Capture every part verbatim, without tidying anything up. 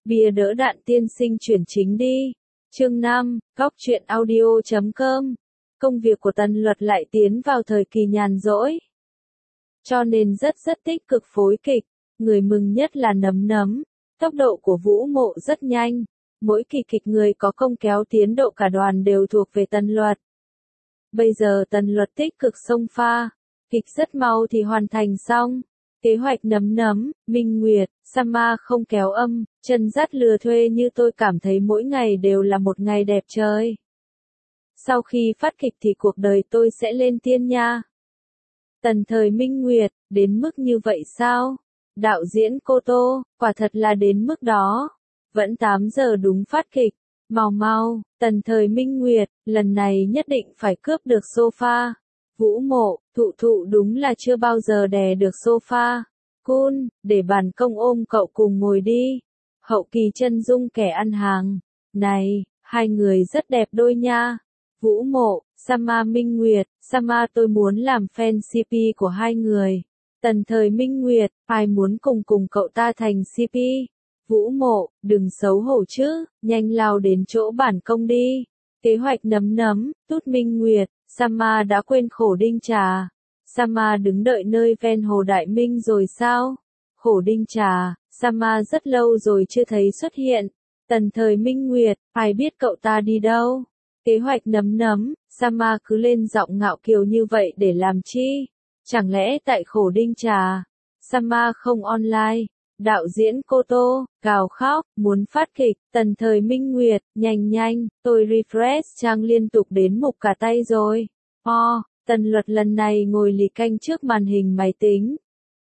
Bìa đỡ đạn tiên sinh chuyển chính đi. Chương năm, Góc truyện audio chấm com. Công việc của Tần Luật lại tiến vào thời kỳ nhàn rỗi. Cho nên rất rất tích cực phối kịch. Người mừng nhất là Nấm Nấm. Tốc độ của Vũ Mộ rất nhanh. Mỗi kỳ kịch người có công kéo tiến độ cả đoàn đều thuộc về Tần Luật. Bây giờ Tần Luật tích cực xông pha. Kịch rất mau thì hoàn thành xong. Kế hoạch Nấm Nấm, Minh Nguyệt, Sama không kéo âm, chân dắt lừa thuê như tôi cảm thấy mỗi ngày đều là một ngày đẹp trời. Sau khi phát kịch thì cuộc đời tôi sẽ lên tiên nha. Tần thời Minh Nguyệt, đến mức như vậy sao? Đạo diễn Cô Tô, quả thật là đến mức đó. Vẫn tám giờ đúng phát kịch. Mau mau, Tần thời Minh Nguyệt, lần này nhất định phải cướp được sofa. Vũ Mộ, thụ thụ đúng là chưa bao giờ đè được sofa. Cun, để bản công ôm cậu cùng ngồi đi. Hậu kỳ chân dung kẻ ăn hàng. Này, hai người rất đẹp đôi nha. Vũ Mộ, Sama Minh Nguyệt, Sama tôi muốn làm fan xê pê của hai người. Tần thời Minh Nguyệt, ai muốn cùng cùng cậu ta thành xê pê? Vũ Mộ, đừng xấu hổ chứ, nhanh lao đến chỗ bản công đi. Kế hoạch Nấm Nấm, Tút Minh Nguyệt, Sama đã quên Khổ Đinh Trà. Sama đứng đợi nơi ven hồ Đại Minh rồi sao? Khổ Đinh Trà, Sama rất lâu rồi chưa thấy xuất hiện. Tần thời Minh Nguyệt, ai biết cậu ta đi đâu? Kế hoạch Nấm Nấm, Sama cứ lên giọng ngạo kiều như vậy để làm chi? Chẳng lẽ tại Khổ Đinh Trà, Sama không online? Đạo diễn Cô Tô, gào khóc, muốn phát kịch. Tần thời Minh Nguyệt, nhanh nhanh, tôi refresh trang liên tục đến mục cả tay rồi. O, Tần Luật lần này ngồi lì canh trước màn hình máy tính.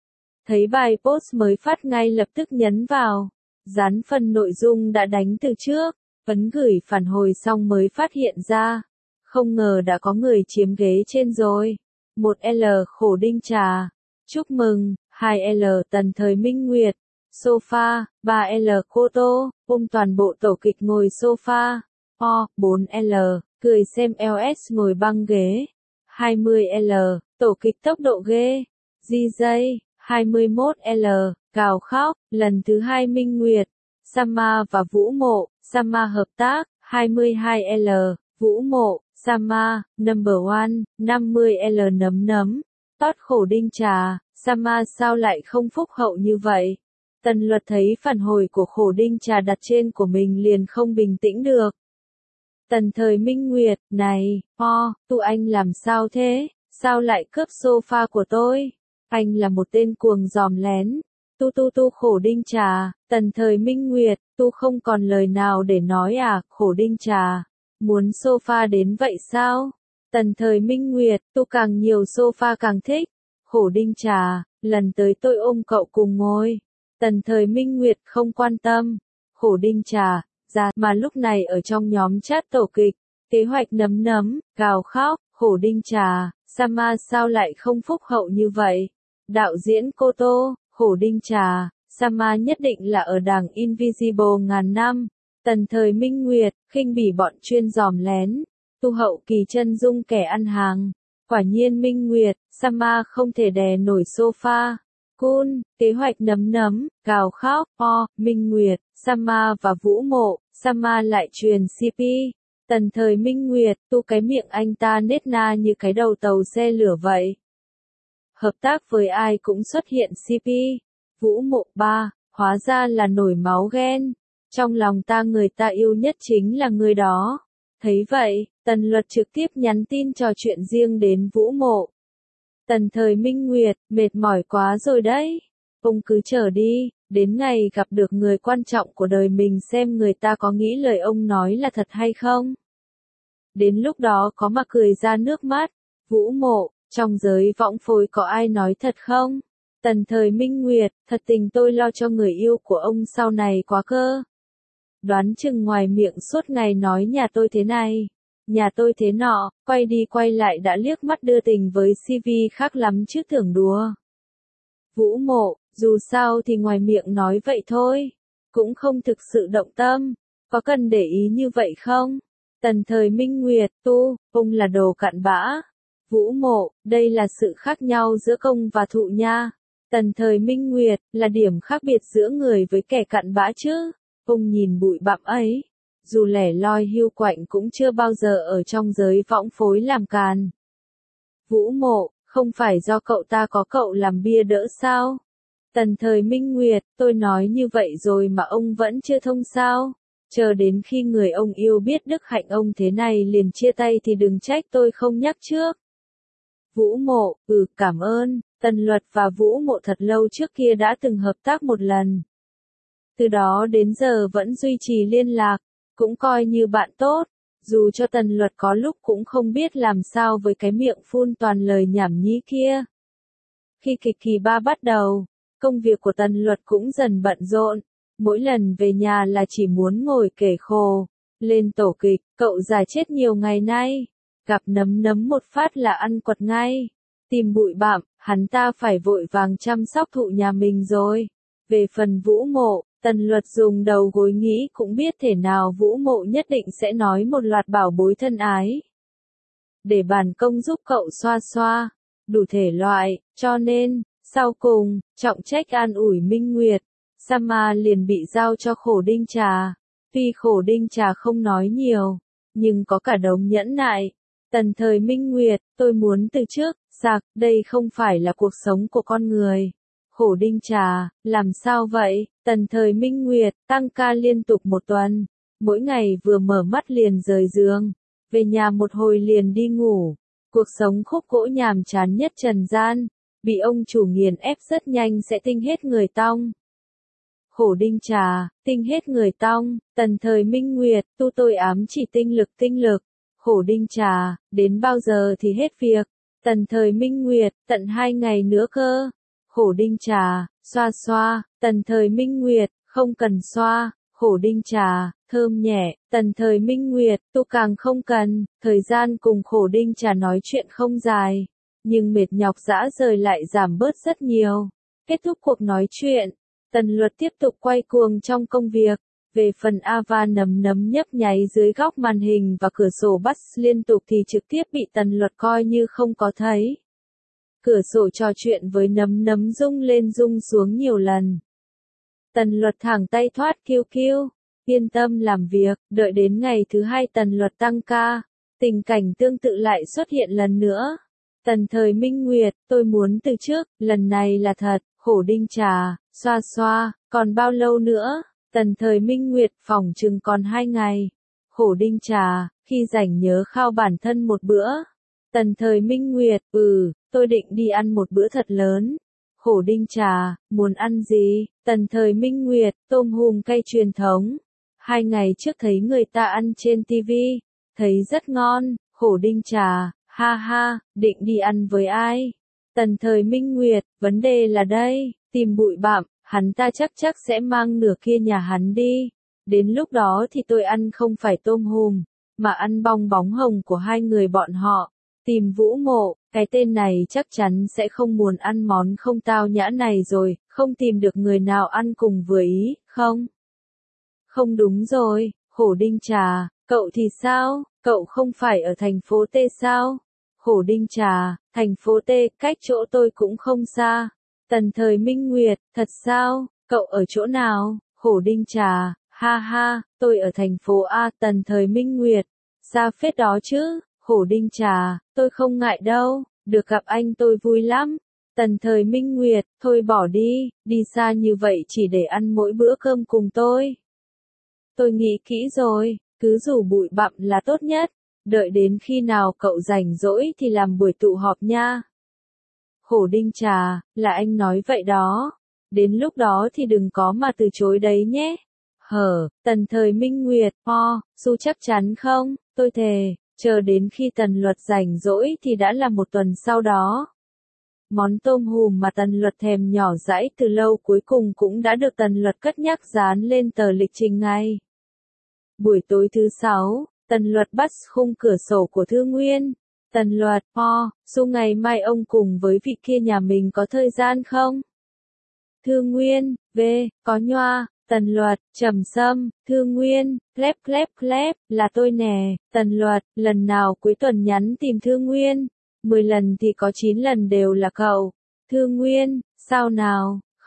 Thấy bài post mới phát ngay lập tức nhấn vào. Dán phần nội dung đã đánh từ trước. Ấn gửi phản hồi xong mới phát hiện ra. Không ngờ đã có người chiếm ghế trên rồi. một L Khổ Đinh Trà. Chúc mừng. hai L Tần thời Minh Nguyệt. Sofa. ba L Cô Tô, ôm toàn bộ tổ kịch ngồi sofa. O. bốn L Cười xem lờ ét ngồi băng ghế. hai mươi L Tổ kịch tốc độ ghê. giê gi. hai mươi mốt L Gào khóc. Lần thứ hai Minh Nguyệt, Sama và Vũ Mộ. Sama hợp tác. hai mươi hai L Vũ Mộ, Sama, number one. năm mươi L Nấm Nấm. Tót Khổ Đinh Trà. Sama sao lại không phúc hậu như vậy? Tần Luật thấy phản hồi của Khổ Đinh Trà đặt trên của mình liền không bình tĩnh được. Tần thời Minh Nguyệt, này, o, tụi anh làm sao thế? Sao lại cướp sofa của tôi? Anh là một tên cuồng dòm lén. Tu tu tu Khổ Đinh Trà. Tần thời Minh Nguyệt, tu không còn lời nào để nói à? Khổ Đinh Trà, muốn sofa đến vậy sao? Tần thời Minh Nguyệt, tu càng nhiều sofa càng thích. Khổ Đinh Trà, lần tới tôi ôm cậu cùng ngồi. Tần thời Minh Nguyệt không quan tâm. Khổ Đinh Trà, ra mà lúc này ở trong nhóm chat tổ kịch. Kế hoạch Nấm Nấm, gào khóc. Khổ Đinh Trà, Sama sao lại không phúc hậu như vậy? Đạo diễn Cô Tô, Khổ Đinh Trà, Sama nhất định là ở đảng Invisible ngàn năm. Tần thời Minh Nguyệt, khinh bỉ bọn chuyên dòm lén. Tu hậu kỳ chân dung kẻ ăn hàng. Quả nhiên Minh Nguyệt, Sama không thể đè nổi sofa. Cun, kế hoạch Nấm Nấm, gào khóc. O, Minh Nguyệt, Sama và Vũ Mộ, Sama lại truyền xê pê. Tần thời Minh Nguyệt, tu cái miệng anh ta nết na như cái đầu tàu xe lửa vậy. Hợp tác với ai cũng xuất hiện xê pê. Vũ Mộ ba, hóa ra là nổi máu ghen. Trong lòng ta người ta yêu nhất chính là người đó. Thấy vậy, Tần Luật trực tiếp nhắn tin trò chuyện riêng đến Vũ Mộ. Tần thời Minh Nguyệt, mệt mỏi quá rồi đấy. Ông cứ chờ đi, đến ngày gặp được người quan trọng của đời mình xem người ta có nghĩ lời ông nói là thật hay không. Đến lúc đó có mà cười ra nước mắt. Vũ Mộ, trong giới võng phối có ai nói thật không? Tần thời Minh Nguyệt, thật tình tôi lo cho người yêu của ông sau này quá cơ. Đoán chừng ngoài miệng suốt ngày nói nhà tôi thế này, nhà tôi thế nọ, quay đi quay lại đã liếc mắt đưa tình với xê vê khác lắm chứ tưởng đùa. Vũ Mộ, dù sao thì ngoài miệng nói vậy thôi, cũng không thực sự động tâm, có cần để ý như vậy không? Tần thời Minh Nguyệt, tu, ông là đồ cặn bã. Vũ Mộ, đây là sự khác nhau giữa công và thụ nha. Tần thời Minh Nguyệt, là điểm khác biệt giữa người với kẻ cặn bã chứ. Ông nhìn bụi bặm ấy, dù lẻ loi hiu quạnh cũng chưa bao giờ ở trong giới võng phối làm càn. Vũ Mộ, không phải do cậu ta có cậu làm bia đỡ sao? Tần Thời Minh Nguyệt, tôi nói như vậy rồi mà ông vẫn chưa thông sao? Chờ đến khi người ông yêu biết đức hạnh ông thế này liền chia tay thì đừng trách tôi không nhắc trước. Vũ Mộ, ừ cảm ơn, Tần Luật và Vũ Mộ thật lâu trước kia đã từng hợp tác một lần. Từ đó đến giờ vẫn duy trì liên lạc, cũng coi như bạn tốt, dù cho Tần Luật có lúc cũng không biết làm sao với cái miệng phun toàn lời nhảm nhí kia. Khi kịch kỳ ba bắt đầu, công việc của Tần Luật cũng dần bận rộn, mỗi lần về nhà là chỉ muốn ngồi kể khổ. Lên tổ kịch, cậu già chết nhiều ngày nay, gặp Nấm Nấm một phát là ăn quật ngay. Tìm bụi bặm, hắn ta phải vội vàng chăm sóc thụ nhà mình rồi. Về phần Vũ Mộ, Tần Luật dùng đầu gối nghĩ cũng biết thể nào Vũ Mộ nhất định sẽ nói một loạt bảo bối thân ái. Để bàn công giúp cậu xoa xoa, đủ thể loại, cho nên, sau cùng, trọng trách an ủi Minh Nguyệt, Sama liền bị giao cho Khổ Đinh Trà. Tuy Khổ Đinh Trà không nói nhiều, nhưng có cả đống nhẫn nại. Tần Thời Minh Nguyệt, tôi muốn từ trước, sạc, đây không phải là cuộc sống của con người. Khổ Đinh Trà, làm sao vậy? Tần Thời Minh Nguyệt, tăng ca liên tục một tuần. Mỗi ngày vừa mở mắt liền rời giường. Về nhà một hồi liền đi ngủ. Cuộc sống khúc gỗ nhàm chán nhất trần gian. Bị ông chủ nghiền ép rất nhanh sẽ tinh hết người tong. Khổ Đinh Trà, tinh hết người tong. Tần Thời Minh Nguyệt, tu tôi ám chỉ tinh lực tinh lực. Khổ Đinh Trà, đến bao giờ thì hết việc? Tần Thời Minh Nguyệt, tận hai ngày nữa cơ. Khổ Đinh Trà, xoa xoa. Tần Thời Minh Nguyệt, không cần xoa. Khổ Đinh Trà, thơm nhẹ. Tần Thời Minh Nguyệt, tu càng không cần. Thời gian cùng Khổ Đinh Trà nói chuyện không dài, nhưng mệt nhọc dã rời lại giảm bớt rất nhiều. Kết thúc cuộc nói chuyện, Tần Luật tiếp tục quay cuồng trong công việc. Về phần Ava Nấm Nấm nhấp nháy dưới góc màn hình và cửa sổ bắt liên tục thì trực tiếp bị Tần Luật coi như không có thấy. Cửa sổ trò chuyện với Nấm Nấm rung lên rung xuống nhiều lần. Tần Luật thẳng tay thoát kiêu kiêu, yên tâm làm việc, đợi đến ngày thứ hai Tần Luật tăng ca, tình cảnh tương tự lại xuất hiện lần nữa. Tần Thời Minh Nguyệt, tôi muốn từ trước, lần này là thật. Khổ Đinh Trà, xoa xoa, còn bao lâu nữa? Tần Thời Minh Nguyệt, phỏng chừng còn hai ngày. Khổ Đinh Trà, khi rảnh nhớ khao bản thân một bữa. Tần Thời Minh Nguyệt, ừ, tôi định đi ăn một bữa thật lớn. Khổ Đinh Trà, muốn ăn gì? Tần Thời Minh Nguyệt, tôm hùm cay truyền thống. Hai ngày trước thấy người ta ăn trên ti vi, thấy rất ngon. Khổ Đinh Trà, ha ha, định đi ăn với ai? Tần Thời Minh Nguyệt, vấn đề là đây, tìm bụi bặm, hắn ta chắc chắc sẽ mang nửa kia nhà hắn đi. Đến lúc đó thì tôi ăn không phải tôm hùm, mà ăn bong bóng hồng của hai người bọn họ. Tìm Vũ Mộ, cái tên này chắc chắn sẽ không muốn ăn món không tao nhã này rồi, không tìm được người nào ăn cùng vừa ý, không? Không đúng rồi, Khổ Đinh Trà, cậu thì sao, cậu không phải ở thành phố T sao? Khổ Đinh Trà, thành phố T, cách chỗ tôi cũng không xa. Tần Thời Minh Nguyệt, thật sao, cậu ở chỗ nào? Khổ Đinh Trà, ha ha, tôi ở thành phố A. Tần Thời Minh Nguyệt, xa phết đó chứ. Khổ Đinh Trà, tôi không ngại đâu, được gặp anh tôi vui lắm. Tần Thời Minh Nguyệt, thôi bỏ đi, đi xa như vậy chỉ để ăn mỗi bữa cơm cùng tôi. Tôi nghĩ kỹ rồi, cứ rủ bụi bặm là tốt nhất. Đợi đến khi nào cậu rảnh rỗi thì làm buổi tụ họp nha. Khổ Đinh Trà, là anh nói vậy đó. Đến lúc đó thì đừng có mà từ chối đấy nhé. Hở, Tần Thời Minh Nguyệt, ho, Su chắc chắn không, tôi thề, chờ đến khi Tần Luật rảnh rỗi thì đã là một tuần sau đó. Món tôm hùm mà Tần Luật thèm nhỏ dãi từ lâu cuối cùng cũng đã được Tần Luật cất nhắc dán lên tờ lịch trình ngay. Buổi tối thứ sáu, Tần Luật bắt khung cửa sổ của Thư Nguyên. Tần Luật, ho, Su ngày mai ông cùng với vị kia nhà mình có thời gian không? Thư Nguyên, v, có nhoa. Tần Luật, trầm sâm. Thư Nguyên, klep klep klep, là tôi nè. Tần Luật, lần nào cuối tuần nhắn tìm Thư Nguyên, mười lần thì có chín lần đều là cậu. Thư Nguyên, sao nào,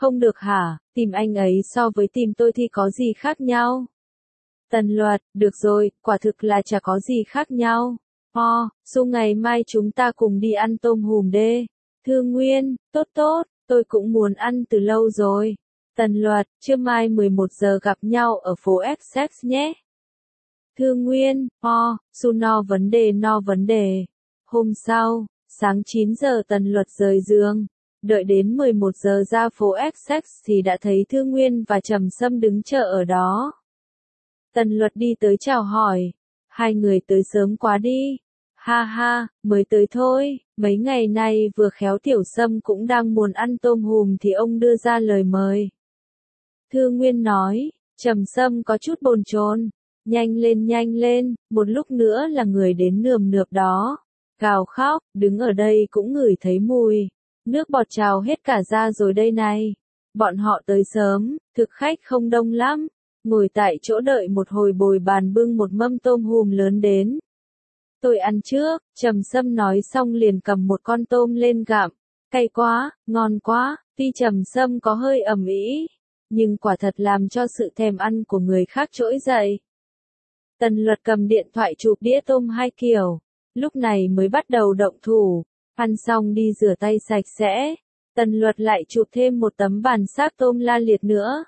Không được hả, tìm anh ấy so với tìm tôi thì có gì khác nhau? Tần Luật, được rồi, quả thực là chả có gì khác nhau. Ho, Su ngày mai chúng ta cùng đi ăn tôm hùm đê. Thư Nguyên, tốt tốt, tôi cũng muốn ăn từ lâu rồi. Tần Luật, trưa mai mười một giờ gặp nhau ở phố Essex nhé. Thư Nguyên, ho, Su no vấn đề no vấn đề. Hôm sau, sáng chín giờ Tần Luật rời giường. Đợi đến mười một giờ ra phố Essex thì đã thấy Thư Nguyên và Trầm Sâm đứng chờ ở đó. Tần Luật đi tới chào hỏi. Hai người tới sớm quá đi. Ha ha, mới tới thôi, mấy ngày nay vừa khéo Tiểu Sâm cũng đang muốn ăn tôm hùm thì ông đưa ra lời mời. Thư Nguyên nói, Trầm Sâm có chút bồn chồn. Nhanh lên nhanh lên, một lúc nữa là người đến nườm nượp đó. Gào khóc, đứng ở đây cũng ngửi thấy mùi. Nước bọt trào hết cả ra rồi đây này. Bọn họ tới sớm, thực khách không đông lắm. Ngồi tại chỗ đợi một hồi bồi bàn bưng một mâm tôm hùm lớn đến. Tôi ăn trước, Trầm Sâm nói xong liền cầm một con tôm lên gặm. Cay quá, ngon quá, tuy Trầm Sâm có hơi ầm ĩ, nhưng quả thật làm cho sự thèm ăn của người khác trỗi dậy. Tần Luật cầm điện thoại chụp đĩa tôm hai kiểu, lúc này mới bắt đầu động thủ. Ăn xong đi rửa tay sạch sẽ, Tần Luật lại chụp thêm một tấm bản xác tôm la liệt nữa.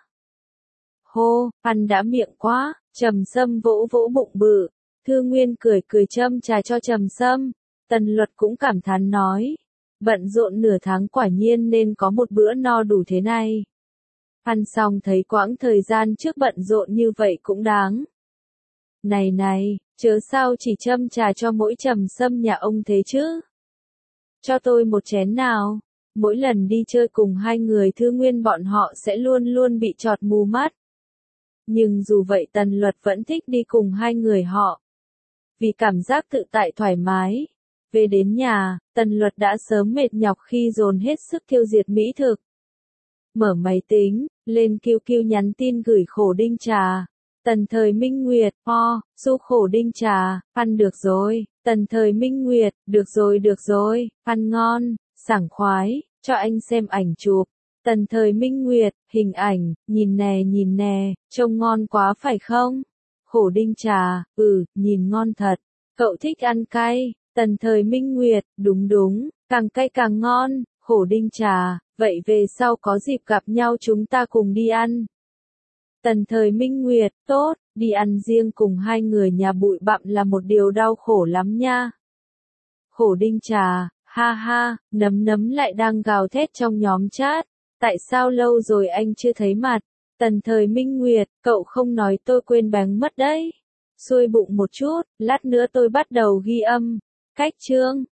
Hô, ăn đã miệng quá, Trầm Sâm vỗ vỗ bụng bự. Thư Nguyên cười cười châm trà cho Trầm Sâm. Tần Luật cũng cảm thán nói, bận rộn nửa tháng quả nhiên nên có một bữa no đủ thế này. Ăn xong thấy quãng thời gian trước bận rộn như vậy cũng đáng. Này này, chớ sao chỉ châm trà cho mỗi Trầm Sâm nhà ông thế chứ? Cho tôi một chén nào. Mỗi lần đi chơi cùng hai người Thư Nguyên bọn họ sẽ luôn luôn bị chọt mù mắt. Nhưng dù vậy Tần Luật vẫn thích đi cùng hai người họ. Vì cảm giác tự tại thoải mái. Về đến nhà, Tần Luật đã sớm mệt nhọc khi dồn hết sức tiêu diệt mỹ thực. Mở máy tính, lên Q Q nhắn tin gửi Khổ Đinh Trà. Tần Thời Minh Nguyệt, ho, Su Khổ Đinh Trà, ăn được rồi. Tần Thời Minh Nguyệt, được rồi được rồi, ăn ngon, sảng khoái, cho anh xem ảnh chụp. Tần Thời Minh Nguyệt, hình ảnh, nhìn nè nhìn nè, trông ngon quá phải không? Khổ Đinh Trà, ừ, nhìn ngon thật. Cậu thích ăn cay. Tần Thời Minh Nguyệt, đúng đúng, càng cay càng ngon. Khổ Đinh Trà, vậy về sau có dịp gặp nhau chúng ta cùng đi ăn. Tần Thời Minh Nguyệt, tốt, đi ăn riêng cùng hai người nhà bụi bặm là một điều đau khổ lắm nha. Khổ Đinh Trà, ha ha, nấm nấm lại đang gào thét trong nhóm chat. Tại sao lâu rồi anh chưa thấy mặt? Tần Thời Minh Nguyệt, cậu không nói tôi quên bén mất đấy. Xuôi bụng một chút, lát nữa tôi bắt đầu ghi âm. Cách chương